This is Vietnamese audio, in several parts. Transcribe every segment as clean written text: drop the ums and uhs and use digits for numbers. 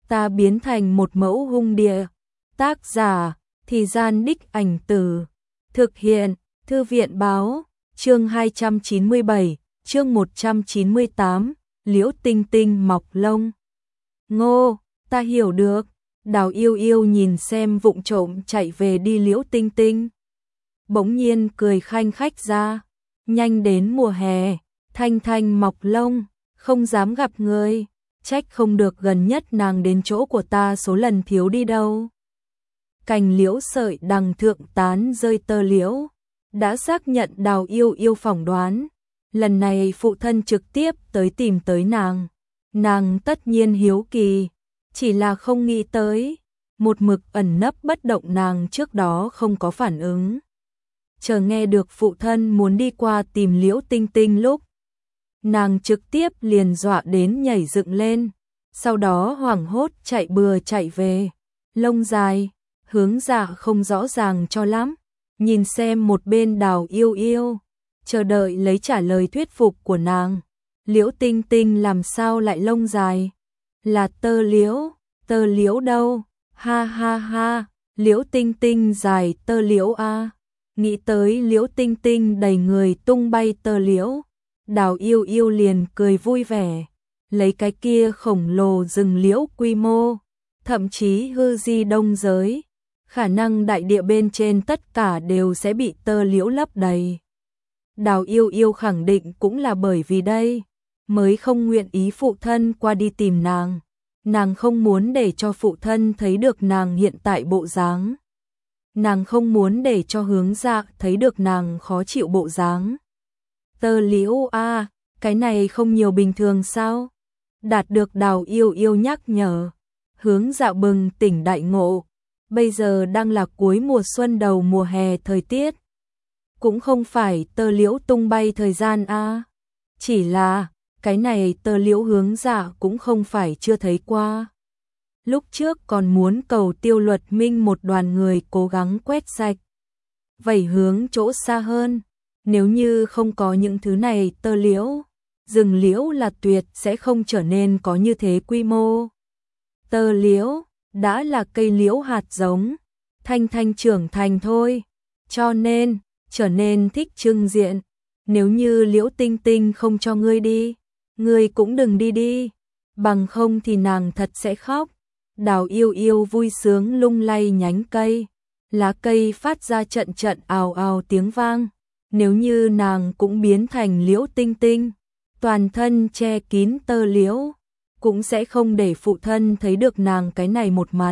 ta biến thành một mẫu hung địa. Tác giả, Thì Gian Đích Ảnh Từ. Thực hiện, Thư viện Báo, chương 297, chương 198, Liễu Tinh Tinh mọc lông. Ngô, ta hiểu được. Đào Yêu Yêu nhìn xem vụng trộm chạy về đi Liễu Tinh Tinh. Bỗng nhiên cười khanh khách ra. Nhanh đến mùa hè, Thanh Thanh mọc lông, không dám gặp người. Trách không được gần nhất nàng đến chỗ của ta số lần thiếu đi đâu. Cành liễu sợi đằng thượng tán rơi tơ liễu. Đã xác nhận Đào Yêu Yêu phỏng đoán. Lần này phụ thân trực tiếp tới tìm tới nàng. Nàng tất nhiên hiếu kỳ, chỉ là không nghĩ tới. Một mực ẩn nấp bất động nàng trước đó không có phản ứng. Chờ nghe được phụ thân muốn đi qua tìm Liễu Tinh Tinh lúc, nàng trực tiếp liền dọa đến nhảy dựng lên, sau đó hoảng hốt chạy bừa chạy về. Lông dài, hướng dạ không rõ ràng cho lắm, nhìn xem một bên Đào Yêu Yêu, chờ đợi lấy trả lời thuyết phục của nàng. Liễu Tinh Tinh làm sao lại lông dài? Là tơ liễu đâu? Ha ha ha, Liễu Tinh Tinh dài tơ liễu a. Nghĩ tới Liễu Tinh Tinh đầy người tung bay tơ liễu, Đào Yêu Yêu liền cười vui vẻ, lấy cái kia khổng lồ rừng liễu quy mô, thậm chí hư di đông giới, khả năng đại địa bên trên tất cả đều sẽ bị tơ liễu lấp đầy. Đào Yêu Yêu khẳng định cũng là bởi vì đây, mới không nguyện ý phụ thân qua đi tìm nàng. Nàng không muốn để cho phụ thân thấy được nàng hiện tại bộ dáng. Nàng không muốn để cho Hướng Dạ thấy được nàng khó chịu bộ dáng. Tơ liễu a, cái này không nhiều bình thường sao? Đạt được Đào Yêu Yêu nhắc nhở, Hướng Dạ bừng tỉnh đại ngộ. Bây giờ đang là cuối mùa xuân đầu mùa hè thời tiết. Cũng không phải tơ liễu tung bay thời gian a. Chỉ là, cái này tơ liễu Hướng Dạ cũng không phải chưa thấy qua. Lúc trước còn muốn cầu Tiêu Luật Minh một đoàn người cố gắng quét sạch. Vậy hướng chỗ xa hơn, nếu như không có những thứ này tơ liễu, rừng liễu là tuyệt sẽ không trở nên có như thế quy mô. Tơ liễu, đã là cây liễu hạt giống, thanh thanh trưởng thành thôi, cho nên, trở nên thích trưng diện. Nếu như Liễu Tinh Tinh không cho ngươi đi, ngươi cũng đừng đi đi, bằng không thì nàng thật sẽ khóc. Đào Yêu Yêu vui sướng lung lay nhánh cây, lá cây phát ra trận trận ào ào tiếng vang. Nếu như nàng cũng biến thành Liễu Tinh Tinh, toàn thân che kín tơ liễu, cũng sẽ không để phụ thân thấy được nàng cái này một mặt.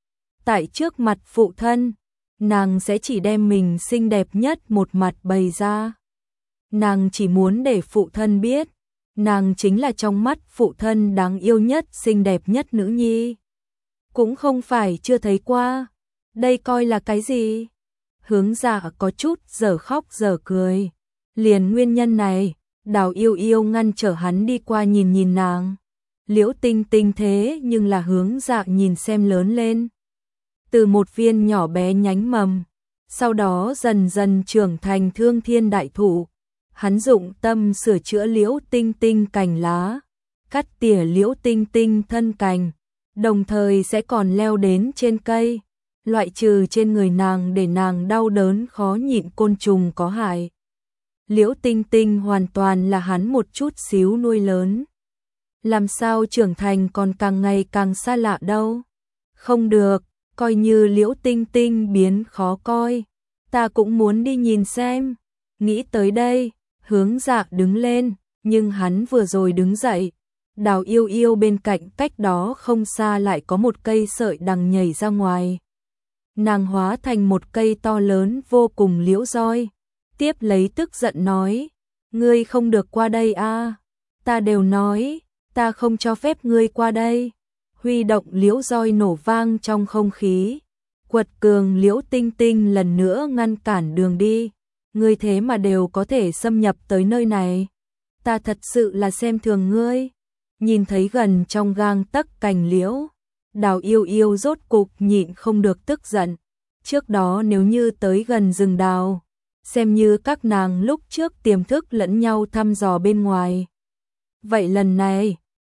Tại trước mặt phụ thân, nàng sẽ chỉ đem mình xinh đẹp nhất một mặt bày ra. Nàng chỉ muốn để phụ thân biết, nàng chính là trong mắt phụ thân đáng yêu nhất, xinh đẹp nhất nữ nhi. Cũng không phải chưa thấy qua, đây coi là cái gì? Hướng Dạ có chút giờ khóc giờ cười. Liền nguyên nhân này, Đào Yêu Yêu ngăn trở hắn đi qua nhìn nàng. Liễu Tinh Tinh thế nhưng là Hướng Dạ nhìn xem lớn lên. Từ một viên nhỏ bé nhánh mầm, sau đó dần dần trưởng thành thương thiên đại thụ. Hắn dụng tâm sửa chữa Liễu Tinh Tinh cành lá, cắt tỉa Liễu Tinh Tinh thân cành, đồng thời sẽ còn leo đến trên cây, loại trừ trên người nàng để nàng đau đớn khó nhịn côn trùng có hại. Liễu Tinh Tinh hoàn toàn là hắn một chút xíu nuôi lớn. Làm sao trưởng thành còn càng ngày càng xa lạ đâu. Không được, coi như Liễu Tinh Tinh biến khó coi, ta cũng muốn đi nhìn xem. Nghĩ tới đây, Hướng Dạ đứng lên, nhưng hắn vừa rồi đứng dậy, Đào Yêu Yêu bên cạnh cách đó không xa lại có một cây sợi đằng nhảy ra ngoài. Nàng hóa thành một cây to lớn vô cùng liễu roi, tiếp lấy tức giận nói, ngươi không được qua đây a, ta đều nói, ta không cho phép ngươi qua đây. Huy động liễu roi nổ vang trong không khí, quật cường Liễu Tinh Tinh lần nữa ngăn cản đường đi. Ngươi thế mà đều có thể xâm nhập tới nơi này, ta thật sự là xem thường ngươi. Nhìn thấy gần trong gang tấc cành liễu, Đào Yêu Yêu rốt cục nhịn không được tức giận. Trước đó nếu như tới gần rừng đào, xem như các nàng lúc trước tiềm thức lẫn nhau thăm dò bên ngoài. Vậy lần này,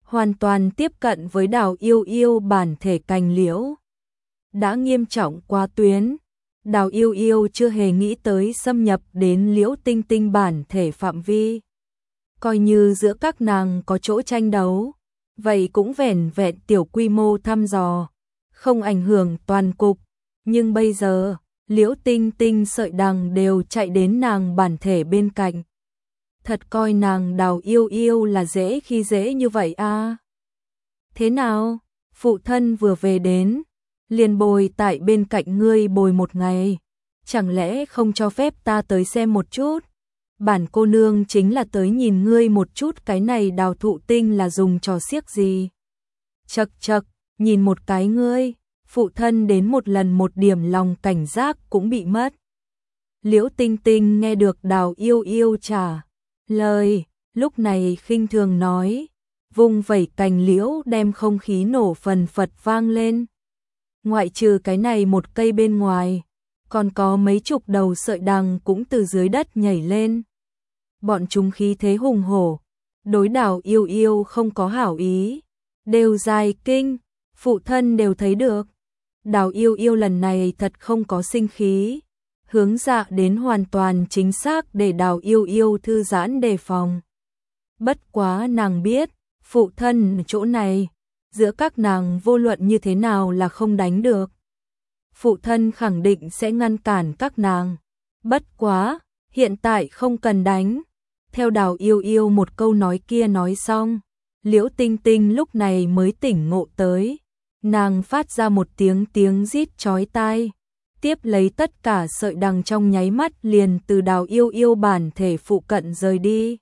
hoàn toàn tiếp cận với Đào Yêu Yêu bản thể cành liễu. Đã nghiêm trọng quá tuyến, Đào Yêu Yêu chưa hề nghĩ tới xâm nhập đến Liễu Tinh Tinh bản thể phạm vi. Coi như giữa các nàng có chỗ tranh đấu, vậy cũng vẻn vẹn tiểu quy mô thăm dò, không ảnh hưởng toàn cục. Nhưng bây giờ, Liễu Tinh Tinh sợi đằng đều chạy đến nàng bản thể bên cạnh. Thật coi nàng Đào Yêu Yêu là dễ khi dễ như vậy à? Thế nào, phụ thân vừa về đến, liền bồi tại bên cạnh ngươi bồi một ngày, chẳng lẽ không cho phép ta tới xem một chút? Bản cô nương chính là tới nhìn ngươi một chút, cái này Đào Thụ Tinh là dùng trò xiếc gì? Chậc chậc, nhìn một cái ngươi, phụ thân đến một lần một điểm lòng cảnh giác cũng bị mất. Liễu Tinh Tinh nghe được Đào Yêu Yêu trả lời, lúc này khinh thường nói, vung vẩy cành liễu đem không khí nổ phần phật vang lên. Ngoại trừ cái này một cây bên ngoài, còn có mấy chục đầu sợi đằng cũng từ dưới đất nhảy lên. Bọn chúng khí thế hùng hổ, đối Đào Yêu Yêu không có hảo ý, đều dài kinh, phụ thân đều thấy được. Đào Yêu Yêu lần này thật không có sinh khí, hướng dạ đến hoàn toàn chính xác để Đào Yêu Yêu thư giãn đề phòng. Bất quá nàng biết, phụ thân chỗ này, giữa các nàng vô luận như thế nào là không đánh được. Phụ thân khẳng định sẽ ngăn cản các nàng. Bất quá, hiện tại không cần đánh. Theo Đào Yêu Yêu một câu nói kia nói xong, Liễu Tinh Tinh lúc này mới tỉnh ngộ tới. Nàng phát ra một tiếng rít chói tai, tiếp lấy tất cả sợi đằng trong nháy mắt liền từ Đào Yêu Yêu bản thể phụ cận rời đi.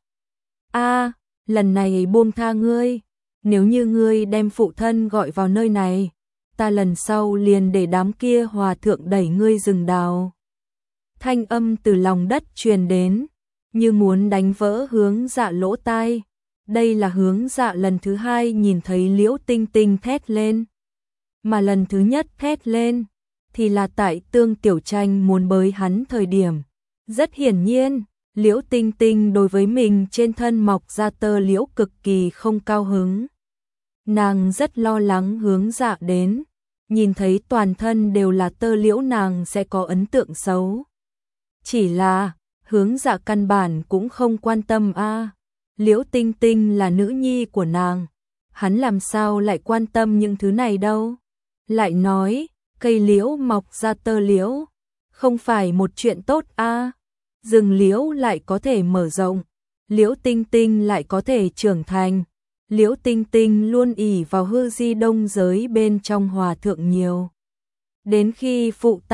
A, lần này buông tha ngươi, nếu như ngươi đem phụ thân gọi vào nơi này, ta lần sau liền để đám kia hòa thượng đẩy ngươi rừng đào. Thanh âm từ lòng đất truyền đến, như muốn đánh vỡ Hướng Dạ lỗ tai. Đây là Hướng Dạ lần thứ hai nhìn thấy Liễu Tinh Tinh thét lên. Mà lần thứ nhất thét lên, thì là tại Tương Tiểu Tranh muốn bới hắn thời điểm. Rất hiển nhiên, Liễu Tinh Tinh đối với mình trên thân mọc ra tơ liễu cực kỳ không cao hứng. Nàng rất lo lắng Hướng Dạ đến, nhìn thấy toàn thân đều là tơ liễu nàng sẽ có ấn tượng xấu. Chỉ là, Hướng Dạ căn bản cũng không quan tâm a. Liễu Tinh Tinh là nữ nhi của nàng, hắn làm sao lại quan tâm những thứ này đâu. Lại nói, cây liễu mọc ra tơ liễu, không phải một chuyện tốt a. Rừng liễu lại có thể mở rộng, Liễu Tinh Tinh lại có thể trưởng thành. Liễu Tinh Tinh luôn ỷ vào hư di đông giới bên trong hòa thượng nhiều. Đến khi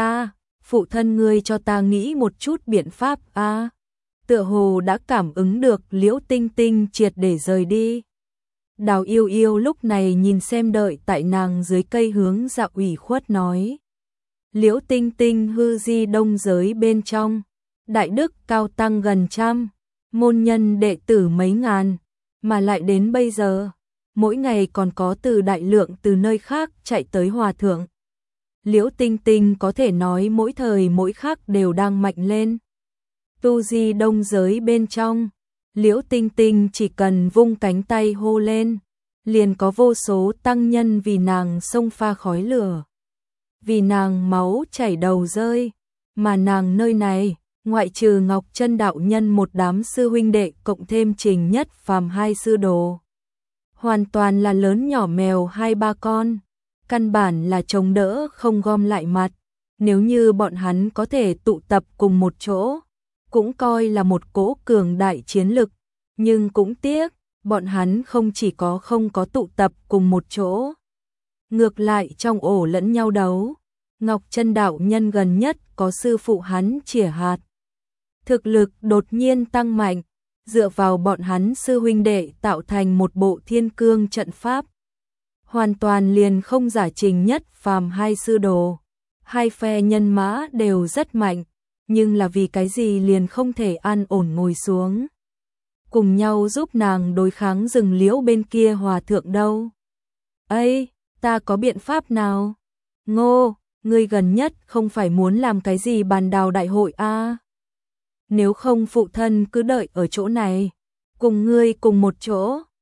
phụ thân ngươi cho ta nghĩ một chút biện pháp a. Tựa hồ đã cảm ứng được Liễu Tinh Tinh triệt để rời đi. Đào Yêu Yêu lúc này nhìn xem đợi tại nàng dưới cây Hướng Dạ ủy khuất nói. Liễu Tinh Tinh hư di đông giới bên trong, đại đức cao tăng gần trăm, môn nhân đệ tử mấy ngàn, mà lại đến bây giờ, mỗi ngày còn có từ đại lượng từ nơi khác chạy tới hòa thượng. Liễu Tinh Tinh có thể nói mỗi thời mỗi khắc đều đang mạnh lên. Tu di đông giới bên trong, Liễu Tinh Tinh chỉ cần vung cánh tay hô lên, liền có vô số tăng nhân vì nàng xông pha khói lửa. Vì nàng máu chảy đầu rơi, mà nàng nơi này, ngoại trừ Ngọc Chân đạo nhân một đám sư huynh đệ cộng thêm Trình Nhất Phàm hai sư đồ, hoàn toàn là lớn nhỏ mèo hai ba con, căn bản là chống đỡ không gom lại mặt. Nếu như bọn hắn có thể tụ tập cùng một chỗ, cũng coi là một cỗ cường đại chiến lực, nhưng cũng tiếc, bọn hắn không có tụ tập cùng một chỗ, ngược lại trong ổ lẫn nhau đấu. Ngọc Chân đạo nhân gần nhất có sư phụ hắn chìa hạt, thực lực đột nhiên tăng mạnh, dựa vào bọn hắn sư huynh đệ tạo thành một bộ thiên cương trận pháp, hoàn toàn liền không giả Trình Nhất Phàm hai sư đồ. Hai phe nhân mã đều rất mạnh, nhưng là vì cái gì liền không thể an ổn ngồi xuống, cùng nhau giúp nàng đối kháng rừng liễu bên kia hòa thượng đâu. Ây, ta có biện pháp nào? Ngô, ngươi gần nhất không phải muốn làm cái gì bàn đào đại hội a? Nếu không phụ thân cứ đợi ở chỗ này, cùng ngươi cùng một chỗ.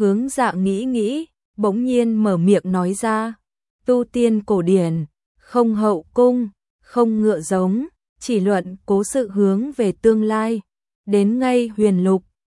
Hướng Dạ nghĩ, bỗng nhiên mở miệng nói ra, tu tiên cổ điển, không hậu cung, không ngựa giống, chỉ luận cố sự hướng về tương lai, đến ngay huyền lục,